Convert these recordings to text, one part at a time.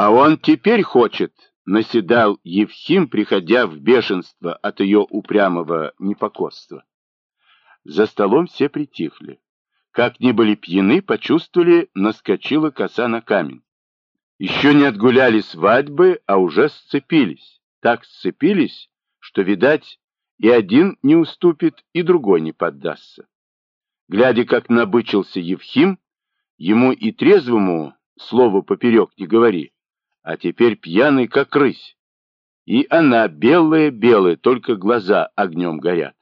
А он теперь хочет, наседал Евхим, приходя в бешенство от ее упрямого непокорства. За столом все притихли. Как ни были пьяны, почувствовали, наскочила коса на камень. Еще не отгуляли свадьбы, а уже сцепились. Так сцепились, что, видать, и один не уступит, и другой не поддастся. Глядя, как набычился Евхим, ему и трезвому слово поперек не говори, а теперь пьяный, как рысь. И она белая-белая, только глаза огнем горят.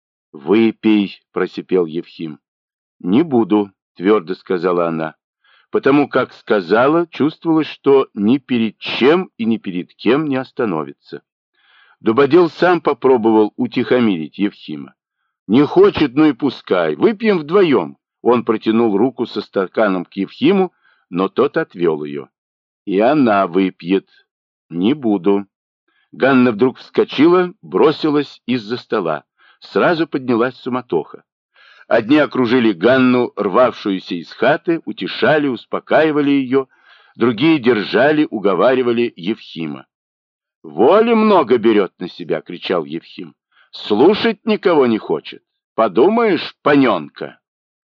«Выпей», — просипел Евхим. «Не буду», — твердо сказала она. Потому как сказала, чувствовалось, что ни перед чем и ни перед кем не остановится. Дубодел сам попробовал утихомирить Евхима. «Не хочет, ну и пускай. Выпьем вдвоем». Он протянул руку со стаканом к Евхиму, но тот отвел ее. «И она выпьет». «Не буду». Ганна вдруг вскочила, бросилась из-за стола. Сразу поднялась суматоха. Одни окружили Ганну, рвавшуюся из хаты, утешали, успокаивали ее, другие держали, уговаривали Евхима. «Воли много берет на себя», — кричал Евхим. «Слушать никого не хочет. Подумаешь, паненка».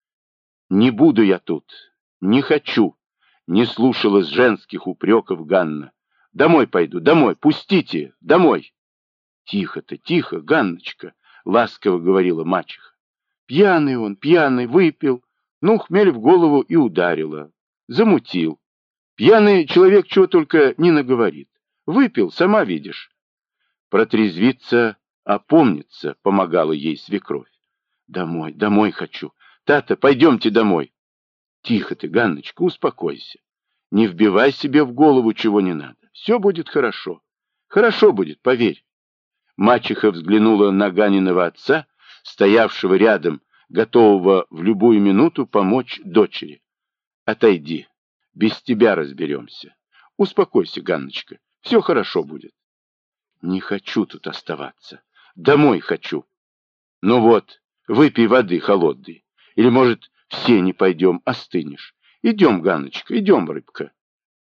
«Не буду я тут, не хочу», — не слушалась женских упреков Ганна. «Домой пойду, домой, пустите, домой». «Тихо-то, тихо, Ганночка», — ласково говорила мачеха. «Пьяный он, пьяный, выпил, ну, хмель в голову и ударило, замутил. Пьяный человек чего только не наговорит. Выпил, сама видишь». Протрезвиться, опомниться, помогала ей свекровь. «Домой, домой хочу. Тата, пойдемте домой». «Тихо ты, Ганночка, успокойся. Не вбивай себе в голову, чего не надо. Все будет хорошо. Хорошо будет, поверь». Мачеха взглянула на Ганиного отца, стоявшего рядом, готового в любую минуту помочь дочери. «Отойди, без тебя разберемся. Успокойся, Ганночка, все хорошо будет». «Не хочу тут оставаться. Домой хочу». «Ну вот, выпей воды холодной. Или, может, все не пойдем, остынешь. Идем, Ганночка, идем, рыбка».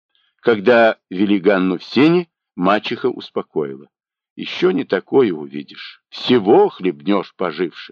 Когда вели Ганну в сени, мачеха успокоила. «Еще не такое увидишь. Всего хлебнешь поживши».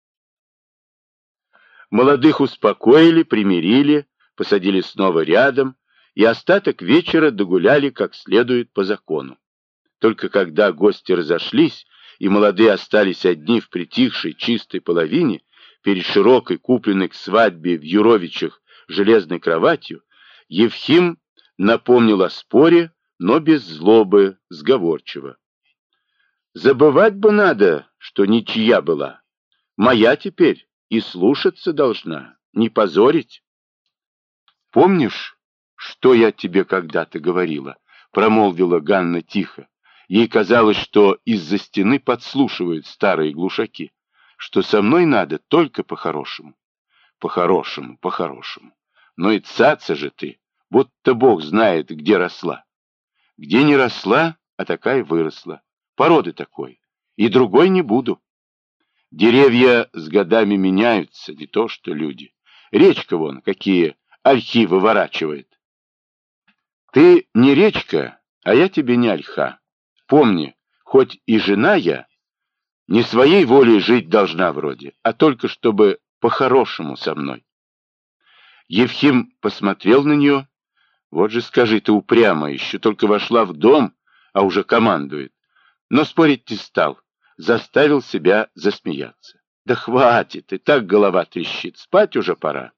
Молодых успокоили, примирили, посадили снова рядом, и остаток вечера догуляли как следует по закону. Только когда гости разошлись, и молодые остались одни в притихшей чистой половине, перед широкой, купленной к свадьбе в Юровичах железной кроватью, Евхим напомнил о споре, но без злобы, сговорчиво. «Забывать бы надо, что ничья была. Моя теперь и слушаться должна, не позорить». «Помнишь, что я тебе когда-то говорила?» — промолвила Ганна тихо. Ей казалось, что из-за стены подслушивают старые глушаки, что со мной надо только по-хорошему. По-хорошему, по-хорошему. Но и цаца же ты, будто Бог знает, где росла. Где не росла, а такая выросла. Породы такой. И другой не буду. Деревья с годами меняются, не то что люди. Речка вон, какие ольхи выворачивает. Ты не речка, а я тебе не ольха. Помни, хоть и жена я, не своей волей жить должна вроде, а только чтобы по-хорошему со мной. Евхим посмотрел на нее. Вот же скажи, ты упрямо, еще только вошла в дом, а уже командует. Но спорить не стал, заставил себя засмеяться. Да хватит, и так голова трещит, спать уже пора.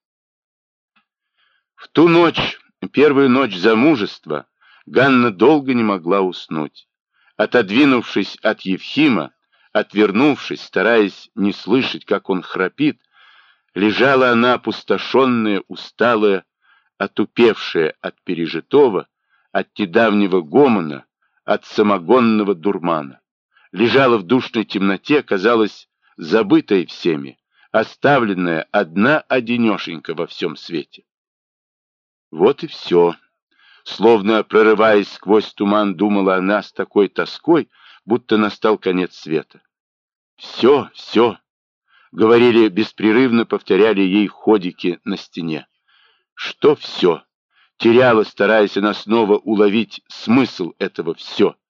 В ту ночь, первую ночь замужества, Ганна долго не могла уснуть. Отодвинувшись от Евхима, отвернувшись, стараясь не слышать, как он храпит, лежала она опустошенная, усталая, отупевшая от пережитого, от недавнего гомона, от самогонного дурмана. Лежала в душной темноте, казалось, забытая всеми, оставленная одна-одинешенька во всем свете. Вот и все. Словно прорываясь сквозь туман, думала она с такой тоской, будто настал конец света. «Все, все», — говорили беспрерывно, повторяли ей ходики на стене. «Что все? Теряла, стараясь она снова уловить смысл этого «все».